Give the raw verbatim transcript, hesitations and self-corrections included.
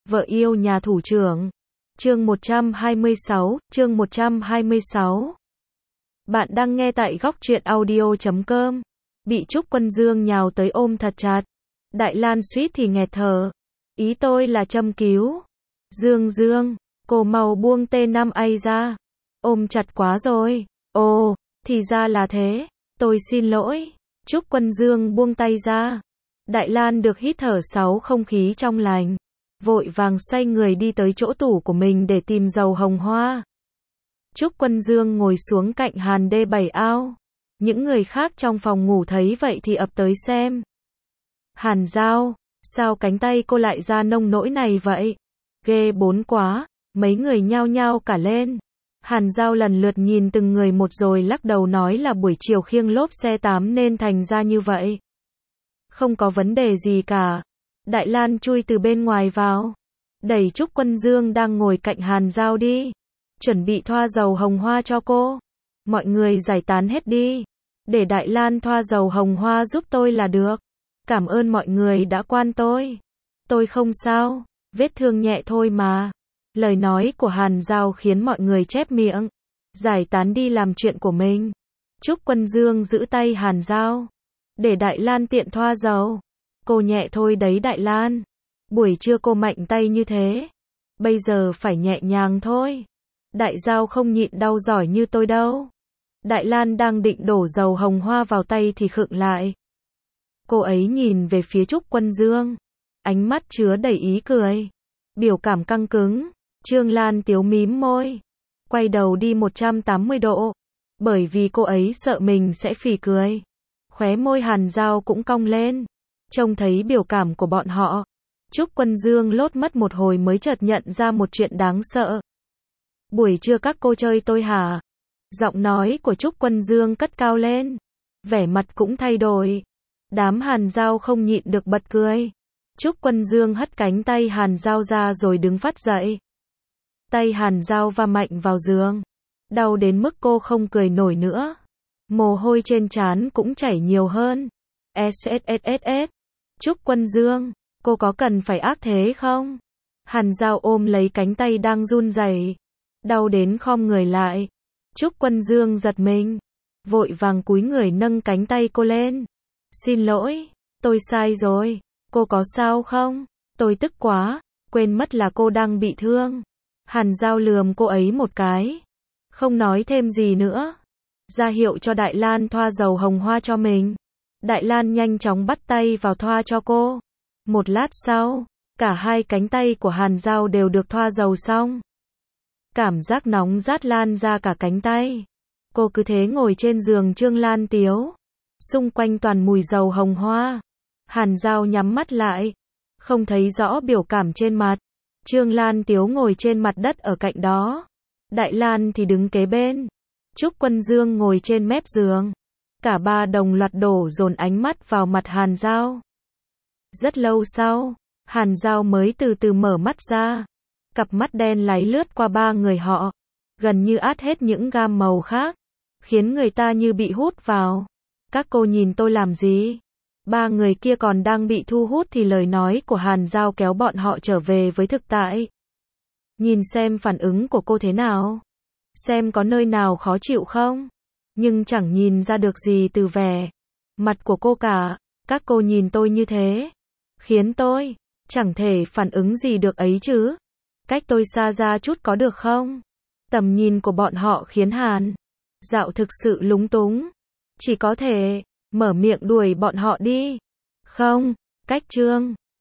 Vợ yêu nhà thủ trưởng. Chương một trăm hai mươi sáu, chương một trăm hai mươi sáu. Bạn đang nghe tại góc truyện audio chấm com. Bị Trúc Quân Dương nhào tới ôm thật chặt. Đại Lan suýt thì nghẹt thở. Ý tôi là châm cứu. Dương Dương, cô mau buông T năm A ra. Ôm chặt quá rồi. Ồ, thì ra là thế. Tôi xin lỗi. Trúc Quân Dương buông tay ra. Đại Lan được hít thở sáu không khí trong lành. Vội vàng xoay người đi tới chỗ tủ của mình để tìm dầu hồng hoa. Trúc Quân Dương ngồi xuống cạnh Hàn D bảy ao. Những người khác trong phòng ngủ thấy vậy thì ập tới xem. Hàn Giao, sao cánh tay cô lại ra nông nỗi này vậy? Ghê bốn quá, mấy người nhao nhao cả lên. Hàn Giao lần lượt nhìn từng người một rồi lắc đầu nói là buổi chiều khiêng lốp xe tám nên thành ra như vậy. Không có vấn đề gì cả. Đại Lan chui từ bên ngoài vào. Đẩy Trúc Quân Dương đang ngồi cạnh Hàn Giao đi. Chuẩn bị thoa dầu hồng hoa cho cô. Mọi người giải tán hết đi. Để Đại Lan thoa dầu hồng hoa giúp tôi là được. Cảm ơn mọi người đã quan tôi. Tôi không sao. Vết thương nhẹ thôi mà. Lời nói của Hàn Giao khiến mọi người chép miệng. Giải tán đi làm chuyện của mình. Trúc Quân Dương giữ tay Hàn Giao. Để Đại Lan tiện thoa dầu. Cô nhẹ thôi đấy Đại Lan. Buổi trưa cô mạnh tay như thế. Bây giờ phải nhẹ nhàng thôi. Đại Giao không nhịn đau giỏi như tôi đâu. Đại Lan đang định đổ dầu hồng hoa vào tay thì khựng lại. Cô ấy nhìn về phía Trúc Quân Dương. Ánh mắt chứa đầy ý cười. Biểu cảm căng cứng. Trương Lan Tiếu mím môi. Quay đầu đi một trăm tám mươi độ. Bởi vì cô ấy sợ mình sẽ phì cười. Khóe môi Hàn Giao cũng cong lên. Trông thấy biểu cảm của bọn họ. Trúc Quân Dương lốt mất một hồi mới chợt nhận ra một chuyện đáng sợ. Buổi trưa các cô chơi tôi hả? Giọng nói của Trúc Quân Dương cất cao lên. Vẻ mặt cũng thay đổi. Đám Hàn Giao không nhịn được bật cười. Trúc Quân Dương hất cánh tay Hàn Giao ra rồi đứng phắt dậy. Tay Hàn Giao va mạnh vào giường. Đau đến mức cô không cười nổi nữa. Mồ hôi trên trán cũng chảy nhiều hơn. ét ét ét ét ét. Trúc Quân Dương, cô có cần phải ác thế không? Hàn Giao ôm lấy cánh tay đang run rẩy. Đau đến khom người lại. Trúc Quân Dương giật mình. Vội vàng cúi người nâng cánh tay cô lên. Xin lỗi, tôi sai rồi. Cô có sao không? Tôi tức quá, quên mất là cô đang bị thương. Hàn Giao lườm cô ấy một cái. Không nói thêm gì nữa. Ra hiệu cho Đại Lan thoa dầu hồng hoa cho mình. Đại Lan nhanh chóng bắt tay vào thoa cho cô. Một lát sau, cả hai cánh tay của Hàn Giao đều được thoa dầu xong. Cảm giác nóng rát lan ra cả cánh tay. Cô cứ thế ngồi trên giường Trương Lan Tiếu. Xung quanh toàn mùi dầu hồng hoa. Hàn Giao nhắm mắt lại. Không thấy rõ biểu cảm trên mặt. Trương Lan Tiếu ngồi trên mặt đất ở cạnh đó. Đại Lan thì đứng kế bên. Trúc Quân Dương ngồi trên mép giường. Cả ba đồng loạt đổ dồn ánh mắt vào mặt Hàn Giao. Rất lâu sau, Hàn Giao mới từ từ mở mắt ra. Cặp mắt đen láy lướt qua ba người họ. Gần như át hết những gam màu khác. Khiến người ta như bị hút vào. Các cô nhìn tôi làm gì? Ba người kia còn đang bị thu hút thì lời nói của Hàn Giao kéo bọn họ trở về với thực tại. Nhìn xem phản ứng của cô thế nào. Xem có nơi nào khó chịu không? Nhưng chẳng nhìn ra được gì từ vẻ mặt của cô cả. Các cô nhìn tôi như thế. Khiến tôi chẳng thể phản ứng gì được ấy chứ. Cách tôi xa ra chút có được không? Tầm nhìn của bọn họ khiến Hàn Dạo thực sự lúng túng. Chỉ có thể mở miệng đuổi bọn họ đi. Không, cách Trương